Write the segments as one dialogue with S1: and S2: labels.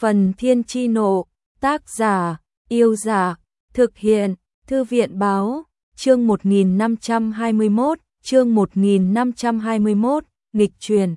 S1: Phần Thiên Chi Nộ, tác giả, Yêu Giả, thực hiện, Thư viện Báo, chương 1521, nghịch truyền.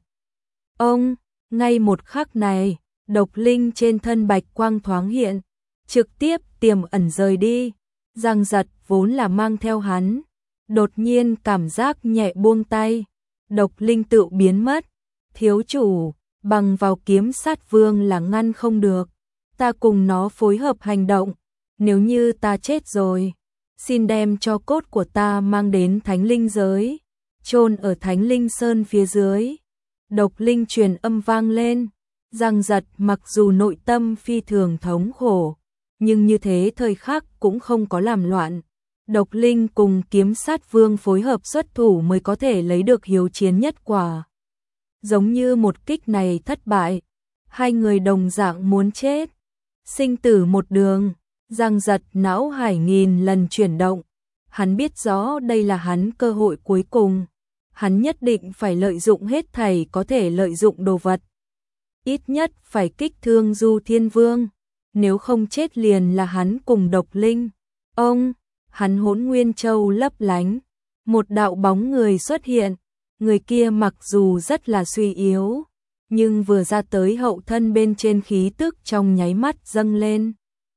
S1: Ông, ngay một khắc này, độc linh trên thân bạch quang thoáng hiện, trực tiếp tiềm ẩn rời đi. Giang Giật vốn là mang theo hắn, đột nhiên cảm giác nhẹ buông tay, độc linh tự biến mất. Thiếu chủ, bằng vào kiếm sát vương là ngăn không được, ta cùng nó phối hợp hành động, nếu như ta chết rồi, xin đem cho cốt của ta mang đến Thánh Linh giới, chôn ở Thánh Linh Sơn phía dưới. Độc linh truyền âm vang lên. Giang Giật mặc dù nội tâm phi thường thống khổ, nhưng như thế thời khắc cũng không có làm loạn. Độc linh cùng kiếm sát vương phối hợp xuất thủ mới có thể lấy được hiếu chiến nhất quả. Giống như một kích này thất bại, hai người đồng dạng muốn chết. Sinh tử một đường, Giang Giật não hải nghìn lần chuyển động. Hắn biết rõ đây là hắn cơ hội cuối cùng. Hắn nhất định phải lợi dụng hết thảy có thể lợi dụng đồ vật. Ít nhất phải kích thương Du Thiên Vương, nếu không chết liền là hắn cùng độc linh. Ông, hắn Hỗn Nguyên Châu lấp lánh, một đạo bóng người xuất hiện. Người kia mặc dù rất là suy yếu, nhưng vừa ra tới hậu thân bên trên khí tức trong nháy mắt dâng lên,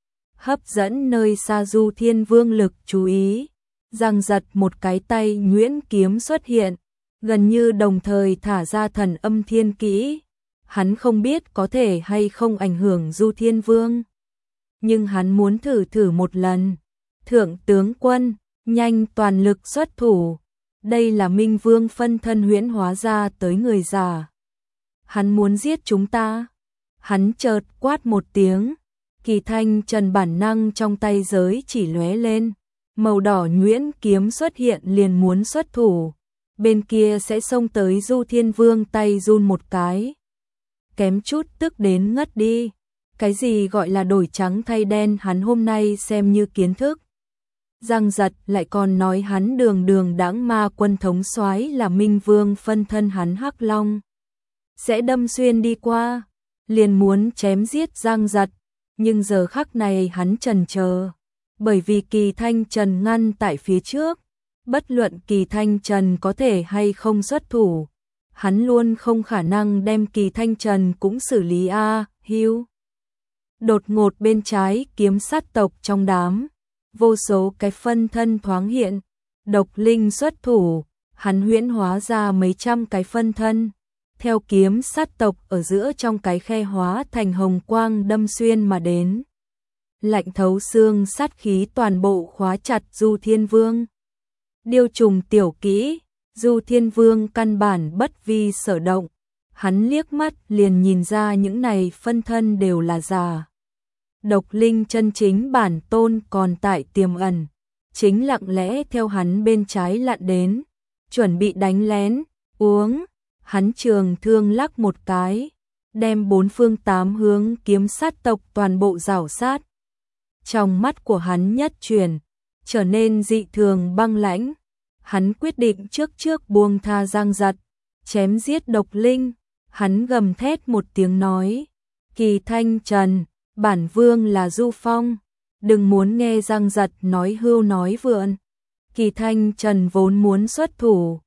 S1: hấp dẫn nơi xa Du Thiên Vương lực chú ý. Giang Giật một cái tay nhuyễn kiếm xuất hiện, gần như đồng thời thả ra thần âm thiên kỹ. Hắn không biết có thể hay không ảnh hưởng Du Thiên Vương, nhưng hắn muốn thử một lần. Thượng tướng quân, nhanh toàn lực xuất thủ. Đây là Minh Vương phân thân huyễn hóa ra tới người già. Hắn muốn giết chúng ta. Hắn chợt quát một tiếng. Kỳ Thanh Trần bản năng trong tay giới chỉ lóe lên. Màu đỏ nhuyễn kiếm xuất hiện liền muốn xuất thủ. Bên kia sẽ xông tới Du Thiên Vương tay run một cái, kém chút tức đến ngất đi. Cái gì gọi là đổi trắng thay đen hắn hôm nay xem như kiến thức. Giang Giật lại còn nói hắn đường đãng ma quân thống soái là Minh Vương phân thân hắn Hắc Long. Sẽ đâm xuyên đi qua, liền muốn chém giết Giang Giật, nhưng giờ khắc này hắn chần chờ, bởi vì Kỳ Thanh Trần ngăn tại phía trước. Bất luận Kỳ Thanh Trần có thể hay không xuất thủ, hắn luôn không khả năng đem Kỳ Thanh Trần cũng xử lý hưu. Đột ngột bên trái kiếm sát tộc trong đám, vô số cái phân thân thoáng hiện. Độc linh xuất thủ, hắn huyễn hóa ra mấy trăm cái phân thân, theo kiếm sát tộc ở giữa trong cái khe hóa thành hồng quang đâm xuyên mà đến. Lạnh thấu xương sát khí toàn bộ khóa chặt Du Thiên Vương. Điêu trùng tiểu kỹ, Du Thiên Vương căn bản bất vi sở động. Hắn liếc mắt liền nhìn ra những này phân thân đều là giả. Độc linh chân chính bản tôn còn tại tiềm ẩn, chính lặng lẽ theo hắn bên trái lặn đến, chuẩn bị đánh lén. Uống, hắn trường thương lắc một cái, đem bốn phương tám hướng kiếm sát tộc toàn bộ rảo sát. Trong mắt của hắn nhất chuyển, trở nên dị thường băng lãnh. Hắn quyết định trước buông tha Giang Giật, chém giết độc linh. Hắn gầm thét một tiếng nói, Kỳ Thanh Trần, bản vương là Du Phong, đừng muốn nghe Giang Giật nói hưu nói vượn. Kỳ Thanh Trần vốn muốn xuất thủ,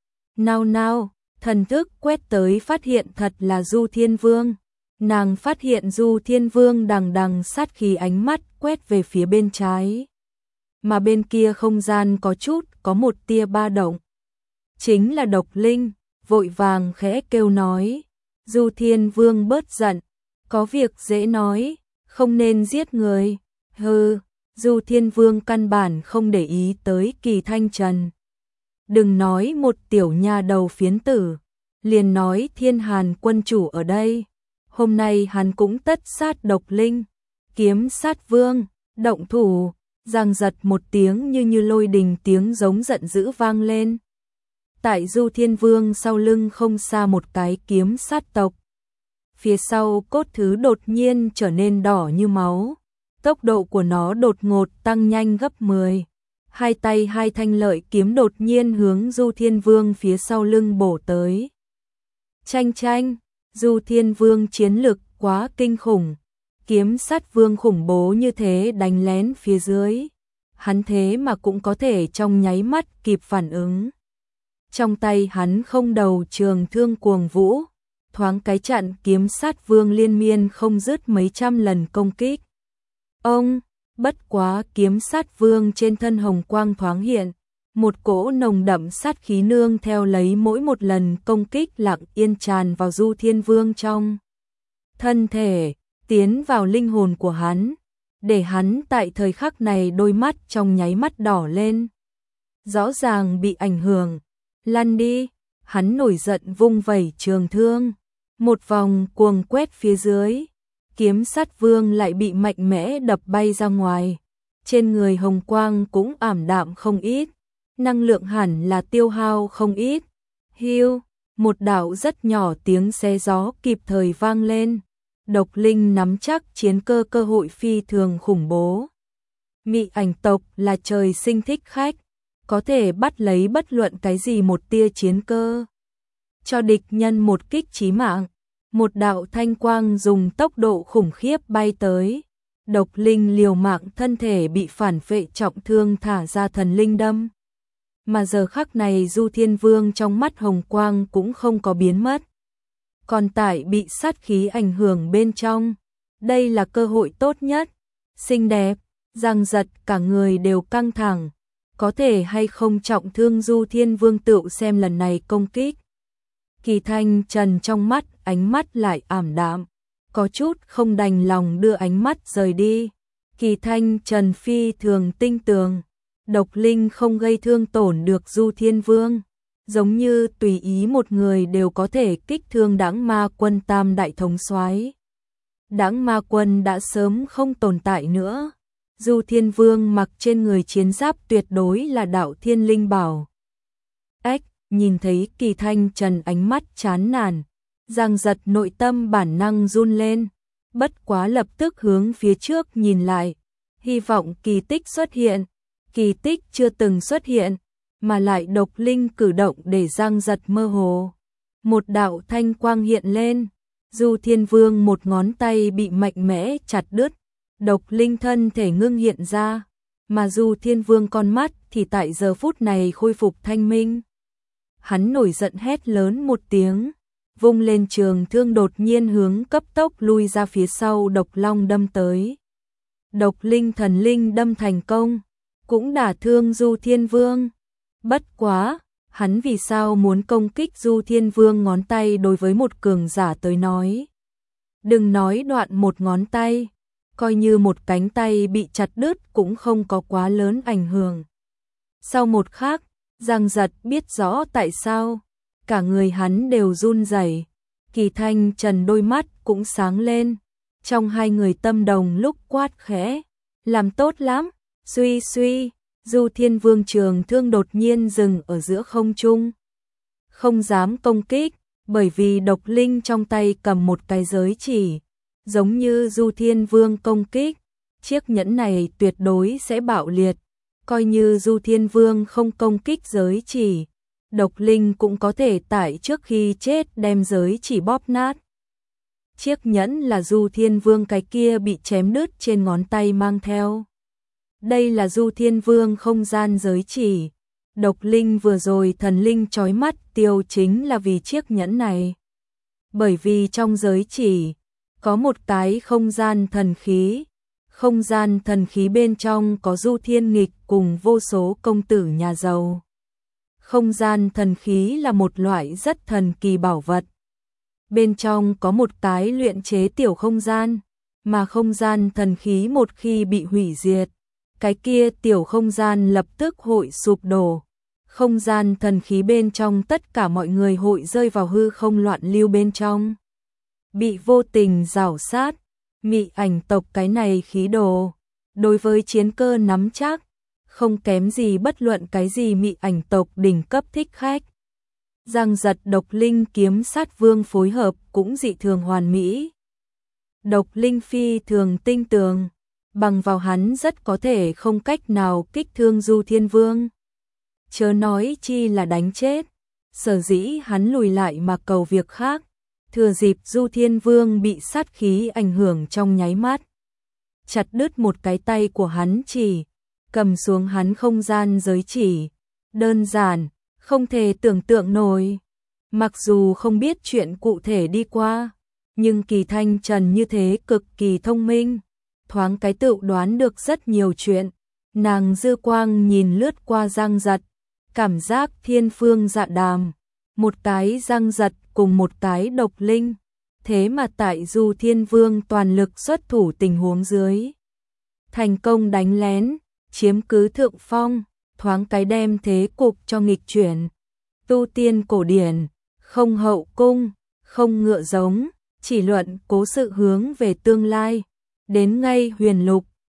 S1: nào, thần thức quét tới phát hiện thật là Du Thiên Vương. Nàng phát hiện Du Thiên Vương đằng sát khí ánh mắt quét về phía bên trái, mà bên kia không gian có một tia ba động. Chính là độc linh, vội vàng khẽ kêu nói, Du Thiên Vương bớt giận, có việc dễ nói, không nên giết người. Hừ, Du Thiên Vương căn bản không để ý tới Kỳ Thanh Trần. Đừng nói một tiểu nha đầu phiến tử, liền nói Thiên Hàn quân chủ ở đây, hôm nay hắn cũng tất sát độc linh. Kiếm sát vương, động thủ. Giang Giật một tiếng như lôi đình tiếng giống giận dữ vang lên. Tại Du Thiên Vương sau lưng không xa một cái kiếm sát tộc. Phía sau cốt thứ đột nhiên trở nên đỏ như máu. Tốc độ của nó đột ngột tăng nhanh gấp 10. Hai tay hai thanh lợi kiếm đột nhiên hướng Du Thiên Vương phía sau lưng bổ tới. Chanh, Du Thiên Vương chiến lực quá kinh khủng. kiếm sát vương khủng bố như thế đánh lén phía dưới, hắn thế mà cũng có thể trong nháy mắt kịp phản ứng. Trong tay hắn không đầu trường thương cuồng vũ, thoáng cái chặn kiếm sát vương liên miên không dứt mấy trăm lần công kích. Ông, bất quá kiếm sát vương trên thân hồng quang thoáng hiện, một cỗ nồng đậm sát khí nương theo lấy mỗi một lần công kích lặng yên tràn vào Du Thiên Vương trong thân thể, tiến vào linh hồn của hắn, để hắn tại thời khắc này đôi mắt trong nháy mắt đỏ lên. Rõ ràng bị ảnh hưởng, lăn đi, hắn nổi giận vung vẩy trường thương, một vòng cuồng quét phía dưới, kiếm sát vương lại bị mạnh mẽ đập bay ra ngoài, trên người hồng quang cũng ảm đạm không ít, năng lượng hẳn là tiêu hao không ít. Hiu, một đạo rất nhỏ tiếng xé gió kịp thời vang lên. Độc Linh nắm chắc chiến cơ cơ hội phi thường khủng bố. Mị ảnh tộc là trời sinh thích khách, có thể bắt lấy bất luận cái gì một tia chiến cơ, cho địch nhân một kích chí mạng. Một đạo thanh quang dùng tốc độ khủng khiếp bay tới. Độc Linh liều mạng thân thể bị phản vệ trọng thương thả ra thần linh đâm. Mà giờ khắc này Du Thiên Vương trong mắt hồng quang cũng không có biến mất, còn tại bị sát khí ảnh hưởng bên trong. Đây là cơ hội tốt nhất. Xinh đẹp, Giang Giật cả người đều căng thẳng, có thể hay không trọng thương Du Thiên Vương tựu xem lần này công kích. Kỳ Thanh Trần trong mắt ánh mắt lại ảm đạm, có chút không đành lòng đưa ánh mắt rời đi. Kỳ Thanh Trần phi thường tinh tường, Độc Linh không gây thương tổn được Du Thiên Vương, giống như tùy ý một người đều có thể kích thương Đãng Ma Quân tam đại thống soái. Đãng Ma Quân đã sớm không tồn tại nữa. Du Thiên Vương mặc trên người chiến giáp tuyệt đối là đạo thiên linh bảo. Ếch, nhìn thấy Kỳ Thanh Trần ánh mắt chán nản, Giang Giật nội tâm bản năng run lên, bất quá lập tức hướng phía trước nhìn lại, hy vọng kỳ tích xuất hiện. Kỳ tích chưa từng xuất hiện, mà lại Độc Linh cử động để Giang Giật mơ hồ. Một đạo thanh quang hiện lên, Du Thiên Vương một ngón tay bị mạnh mẽ chặt đứt, Độc Linh thân thể ngưng hiện ra, mà Du Thiên Vương con mắt thì tại giờ phút này khôi phục thanh minh. Hắn nổi giận hét lớn một tiếng, vung lên trường thương đột nhiên hướng cấp tốc lui ra phía sau Độc Long đâm tới. Độc Linh thần linh đâm thành công, cũng đả thương Du Thiên Vương. Bất quá, hắn vì sao muốn công kích Du Thiên Vương ngón tay đối với một cường giả tới nói. Đừng nói đoạn một ngón tay, coi như một cánh tay bị chặt đứt cũng không có quá lớn ảnh hưởng. Sau một khắc, Giang Giật biết rõ tại sao, cả người hắn đều run rẩy. Kỳ Thanh Trần đôi mắt cũng sáng lên, trong hai người tâm đồng lúc quát khẽ, làm tốt lắm. Suy suy, Du Thiên Vương trường thương đột nhiên dừng ở giữa không trung. Không dám công kích, bởi vì Độc Linh trong tay cầm một cái giới chỉ, giống như Du Thiên Vương công kích, chiếc nhẫn này tuyệt đối sẽ bạo liệt. Coi như Du Thiên Vương không công kích giới chỉ, Độc Linh cũng có thể tại trước khi chết đem giới chỉ bóp nát. Chiếc nhẫn là Du Thiên Vương cái kia bị chém đứt trên ngón tay mang theo. Đây là Du Thiên Vương không gian giới chỉ. Độc Linh vừa rồi thần linh chói mắt tiêu chính là vì chiếc nhẫn này. Bởi vì trong giới chỉ có một cái không gian thần khí. Không gian thần khí bên trong có Du Thiên Nghịch cùng vô số công tử nhà giàu. Không gian thần khí là một loại rất thần kỳ bảo vật. Bên trong có một cái luyện chế tiểu không gian, mà không gian thần khí một khi bị hủy diệt, cái kia tiểu không gian lập tức hội sụp đổ. Không gian thần khí bên trong tất cả mọi người hội rơi vào hư không loạn lưu bên trong, bị vô tình rảo sát. Mị ảnh tộc cái này khí đồ, đối với chiến cơ nắm chắc, không kém gì bất luận cái gì mị ảnh tộc đỉnh cấp thích khách. Giang Giật Độc Linh kiếm sát vương phối hợp cũng dị thường hoàn mỹ. Độc Linh phi thường tinh tường, bằng vào hắn rất có thể không cách nào kích thương Du Thiên Vương. Chớ nói chi là đánh chết, sở dĩ hắn lùi lại mà cầu việc khác. thừa dịp Du Thiên Vương bị sát khí ảnh hưởng trong nháy mắt, chặt đứt một cái tay của hắn chỉ, cầm xuống hắn không gian giới chỉ. Đơn giản, không thể tưởng tượng nổi. Mặc dù không biết chuyện cụ thể đi qua, nhưng Kỳ Thanh Trần như thế cực kỳ thông minh, thoáng cái tự đoán được rất nhiều chuyện. Nàng dư quang nhìn lướt qua Giang Giật, cảm giác thiên phương dạ đàm, một cái Giang Giật cùng một cái Độc Linh, thế mà tại Du Thiên Vương toàn lực xuất thủ tình huống dưới, thành công đánh lén, chiếm cứ thượng phong, thoáng cái đem thế cục cho nghịch chuyển. Tu tiên cổ điển, không hậu cung, không ngựa giống, chỉ luận cố sự hướng về tương lai. Đến ngay huyền lục,